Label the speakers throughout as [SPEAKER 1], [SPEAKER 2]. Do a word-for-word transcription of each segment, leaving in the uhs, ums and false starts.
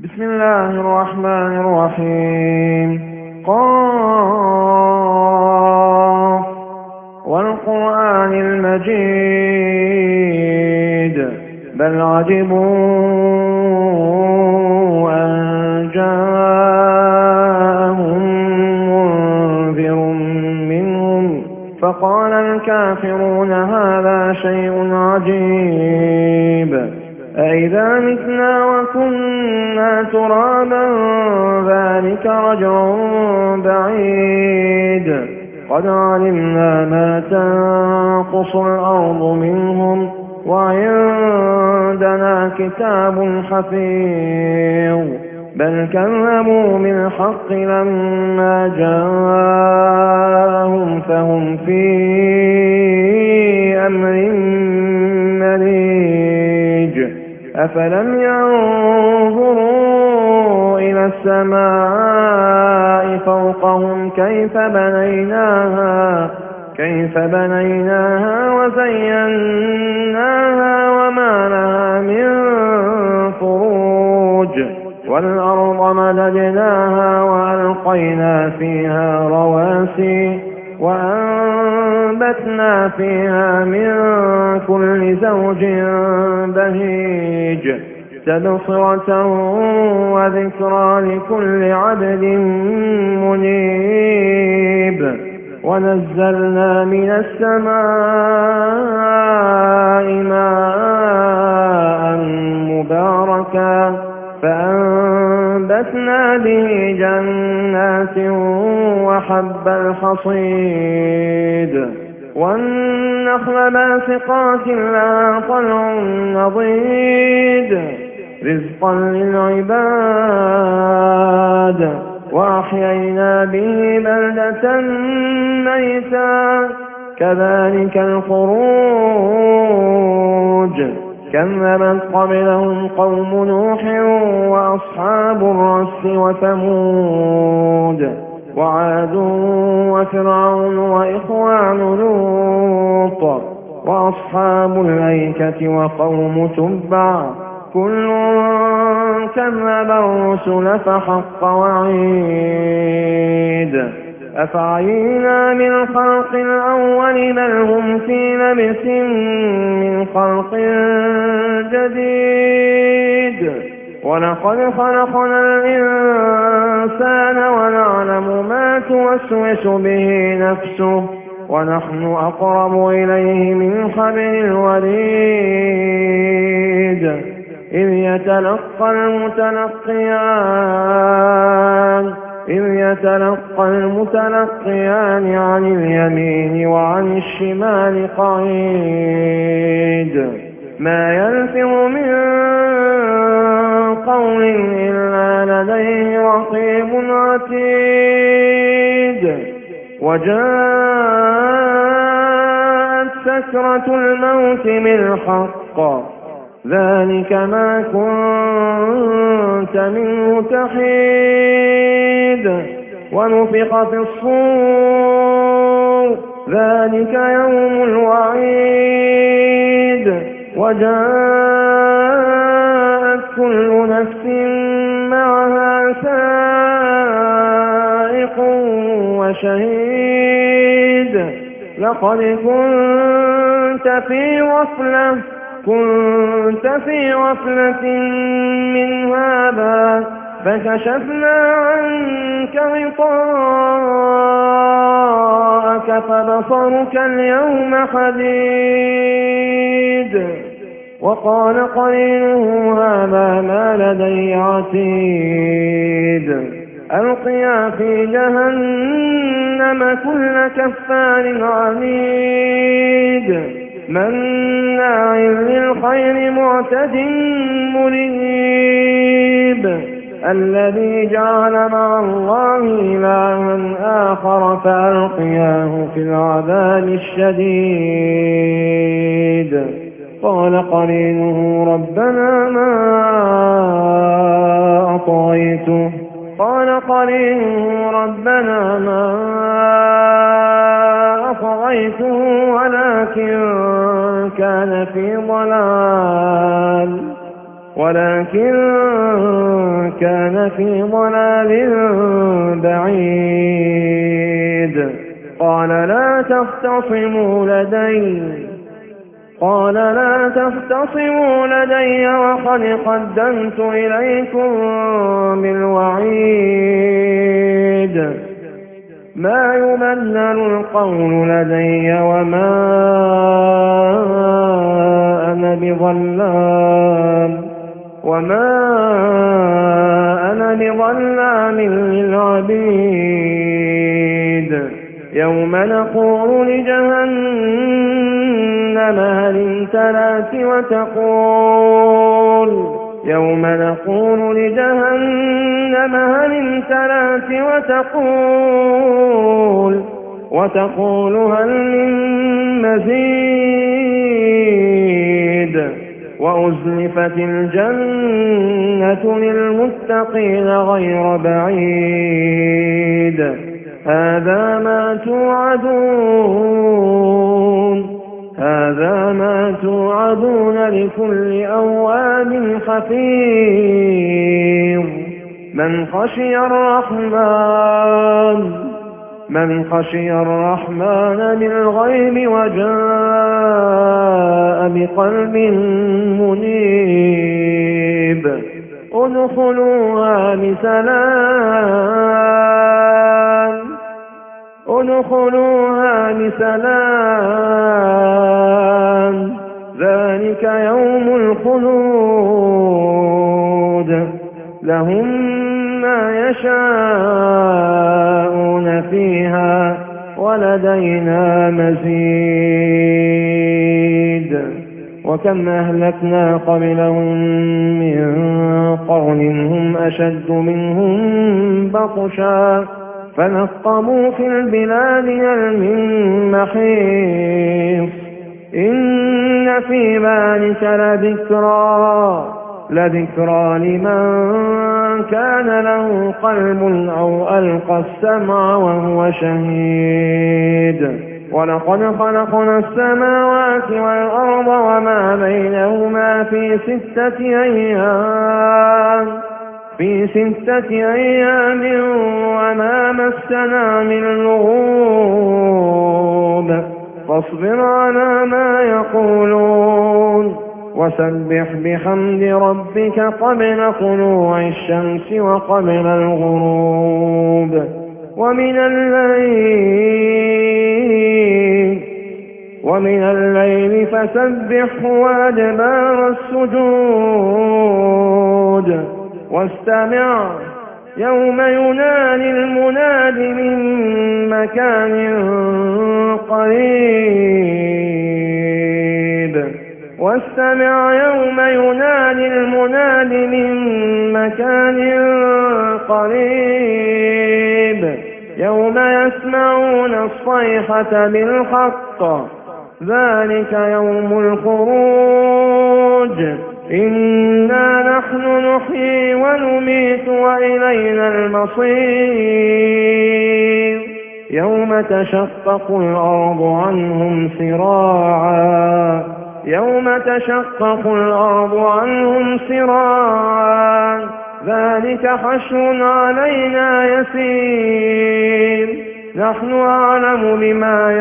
[SPEAKER 1] بسم الله الرحمن الرحيم. قاف والقرآن المجيد بل عجبوا أن جاءهم منذر منهم فقال الكافرون هذا شيء عجيب أإذا متنا وكنا ترابا ذلك رجع بعيد قد علمنا ما تنقص الأرض منهم وعندنا كتاب حفيظ بل كذبوا بالحق لما جاءهم فهم في أمر مريج أفلم ينظروا إلى السماء فوقهم كيف بنيناها كيف بنيناها وزيناها وما لها من فروج والأرض مددناها وألقينا فيها رواسي وأنبتنا فيها من كل زوج بهيج تبصرة وذكرى لكل عبد منيب ونزلنا من السماء ماء مباركا فأنبتنا به جنات وحب الحصيد والنخل باسقات لها طلع نضيد رزقا للعباد وأحيينا به بلدة ميتا كذلك الخروج كذبت قبلهم قوم نوح وأصحاب الرس وثمود وعاد وفرعون وإخوان لوط وأصحاب الأيكة وقوم تبع كل كذب الرسل فحق وعيد أفعينا من خلق الأول بل هم في لبس من خلق جديد ولقد خلقنا الإنسان ونعلم ما توسوس به نفسه ونحن أقرب إليه من حبل الوريد إذ يتلقى المتلقيان إذ يتلقى المتلقيان عن اليمين وعن الشمال قعيد ما يلفظ من قول إلا لديه رقيب عتيد وجاءت سكرة الموت بالحق ذلك ما كنت منه تحيد ونفخ في الصور ذلك يوم الوعيد وجاءت كل نفس معها سائق وشهيد لقد كنت في غفلة كنت في غفلة من هذا فكشفنا عنك غطاءك فبصرك اليوم حديد وقال قرينه هذا ما لدي عتيد ألقيا في جهنم كل كفار عنيد مناع للخير معتد مريب الذي جعل مع الله إلها آخر فألقياه في العذاب الشديد قال قرينه ربنا ما أطغيته قال قرينه ربنا ما أطغيته ولكن كان في ضلال ولكن كان في ضلال بعيد. قال لا تختصموا لدي قال لا تختصموا لدي وقد قدمت إليكم بالوعيد. ما يبدل القول لدي وما أنا بظلام وما أنا بظلام للعبيد. يوم نقول لجهنم هل امتلأت وتقول يوم نقول لجهنم هل امتلأت وتقول وتقول هل من مزيد. وأزلفت الجنة للمتقين غير بعيد. هذا ما توعدون هذا ما توعدون لكل أواب حفيظ. من خشي الرحمن من خشي الرحمن بالغيب وجاء بقلب منيب. ادخلوها بسلام ادخلوها بسلام ذلك يوم الخلود. لهم ما يشاءون فيها ولدينا مزيد. وكم أهلكنا قبلهم من قرن هم أشد منهم بطشا فنقبوا في البلاد هل من محيص. إن في ذلك لذكرى لذكرى لمن كان له قلب أو ألقى السمع وهو شهيد. ولقد خلقنا السماوات والأرض وما بينهما في ستة أيام في ستة أيام وما مسنا من لغوب. فاصبر على ما يقولون وسبح بحمد ربك قبل طلوع الشمس وقبل الغروب ومن الليل ومن الليل فسبحه وأدبار السجود. واستمع يوم ينادي المناد من مكان قريب واستمع يوم ينادي المناد من مكان قريب. يوم يسمعون الصيحة بالحق ذلك يوم الخروج. إنا نحن نحيي ونميت وإلينا المصير. يوم تشقق الأرض عنهم سراعا يوم تشقق الأرض عنهم سراعا ذلك حشر علينا يسير. نحن أعلم بما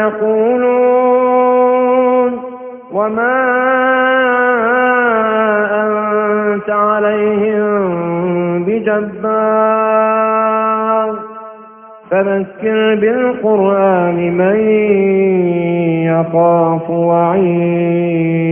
[SPEAKER 1] يقولون وما أنت عليهم بجبار. فذكر بالقرآن من يخاف وعيد.